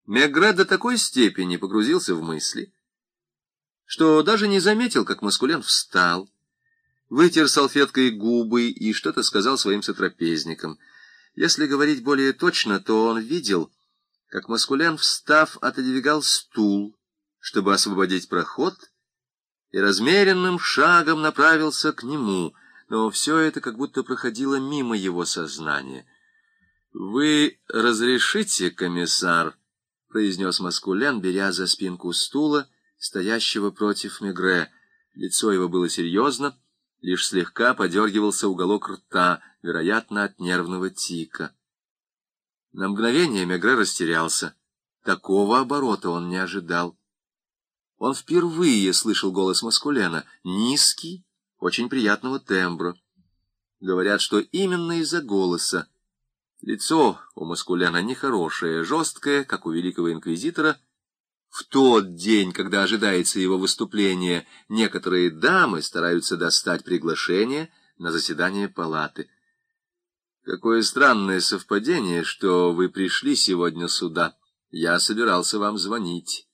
Мегре до такой степени погрузился в мысли, что даже не заметил, как Маскулен встал, вытер салфеткой губы и что-то сказал своим сотрапезникам. Если говорить более точно, то он видел, как Маскулен, встав, отодвигал стул, чтобы освободить проход, и размеренным шагом направился к нему, но все это как будто проходило мимо его сознания. «Вы разрешите, комиссар?» — произнес Маскулен, беря за спинку стула, стоящего против Мегре. Лицо его было серьезно, лишь слегка подергивался уголок рта, вероятно, от нервного тика. На мгновение Мегре растерялся. Такого оборота он не ожидал. Он впервые слышал голос Маскулена, низкий, очень приятного тембра. Говорят, что именно из-за голоса. Лицо у Маскулена нехорошее, жесткое, как у великого инквизитора. В тот день, когда ожидается его выступление, некоторые дамы стараются достать приглашение на заседание палаты. Какое странное совпадение, что вы пришли сегодня сюда. Я собирался вам звонить.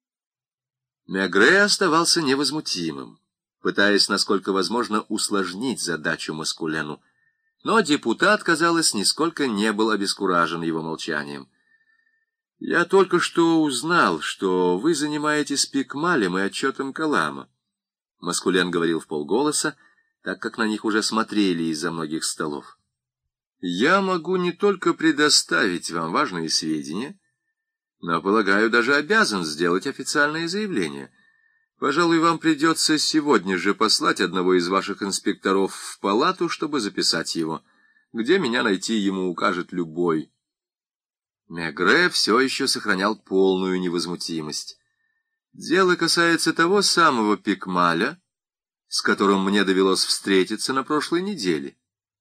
Мегре оставался невозмутимым, пытаясь, насколько возможно, усложнить задачу Маскулену. Но депутат, казалось, нисколько не был обескуражен его молчанием. «Я только что узнал, что вы занимаетесь Пикмалем и отчетом Калама», — Маскулен говорил вполголоса, так как на них уже смотрели из-за многих столов. «Я могу не только предоставить вам важные сведения, но, полагаю, даже обязан сделать официальное заявление. Пожалуй, вам придется сегодня же послать одного из ваших инспекторов в палату, чтобы записать его. Где меня найти, ему укажет любой». Мегре все еще сохранял полную невозмутимость. «Дело касается того самого Пикмаля, с которым мне довелось встретиться на прошлой неделе».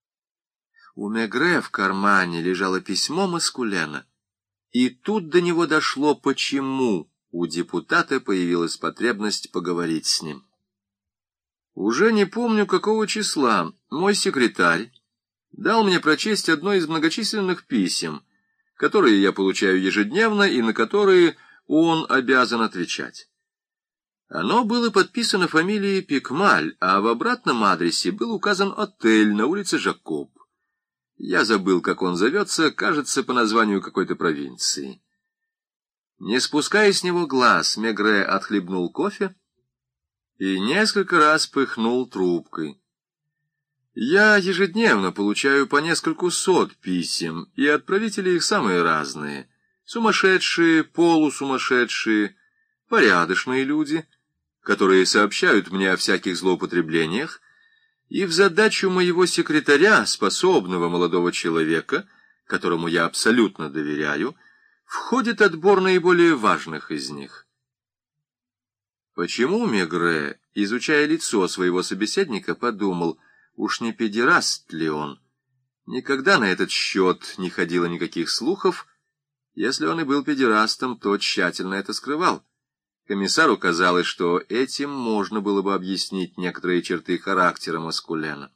У Мегре в кармане лежало письмо Маскулена, и тут до него дошло, почему у депутата появилась потребность поговорить с ним. Уже не помню, какого числа, мой секретарь дал мне прочесть одно из многочисленных писем, которые я получаю ежедневно и на которые он обязан отвечать. Оно было подписано фамилией Пикмаль, а в обратном адресе был указан отель на улице Жакоб. Я забыл, как он зовется, кажется, по названию какой-то провинции. Не спуская с него глаз, Мегре отхлебнул кофе и несколько раз пыхнул трубкой. Я ежедневно получаю по нескольку сот писем, и отправители их самые разные. Сумасшедшие, полусумасшедшие, порядочные люди, которые сообщают мне о всяких злоупотреблениях, и в задачу моего секретаря, способного молодого человека, которому я абсолютно доверяю, входит отбор наиболее важных из них. Почему Мегре, изучая лицо своего собеседника, подумал, уж не педераст ли он? Никогда на этот счет не ходило никаких слухов. Если он и был педерастом, то тщательно это скрывал. Комиссару казалось, что этим можно было бы объяснить некоторые черты характера Маскулена.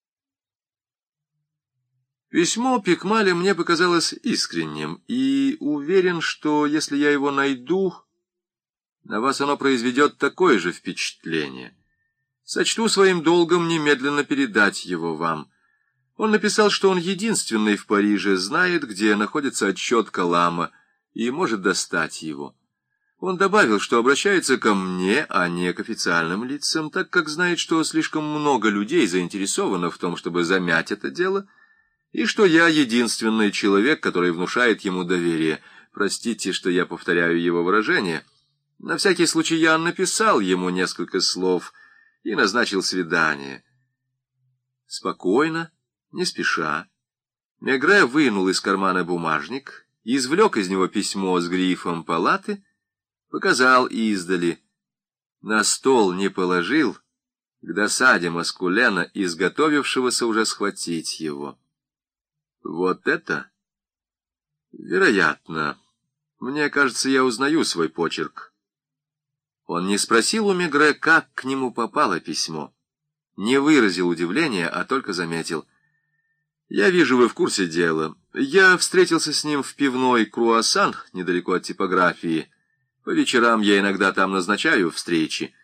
Письмо Пикмаля мне показалось искренним, и уверен, что если я его найду, на вас оно произведет такое же впечатление. Сочту своим долгом немедленно передать его вам. Он написал, что он единственный в Париже знает, где находится отчет Калама, и может достать его. Он добавил, что обращается ко мне, а не к официальным лицам, так как знает, что слишком много людей заинтересовано в том, чтобы замять это дело, и что я единственный человек, который внушает ему доверие. Простите, что я повторяю его выражение. На всякий случай я написал ему несколько слов и назначил свидание. Спокойно, не спеша, Мегре вынул из кармана бумажник, извлек из него письмо с грифом палаты, показал издали. На стол не положил, к досаде Маскулена, изготовившегося уже схватить его. Вот это? Вероятно. Мне кажется, я узнаю свой почерк. Он не спросил у Мегре, как к нему попало письмо. Не выразил удивления, а только заметил. Я вижу, вы в курсе дела. Я встретился с ним в пивной «Круассан» недалеко от типографии. По вечерам я иногда там назначаю встречи.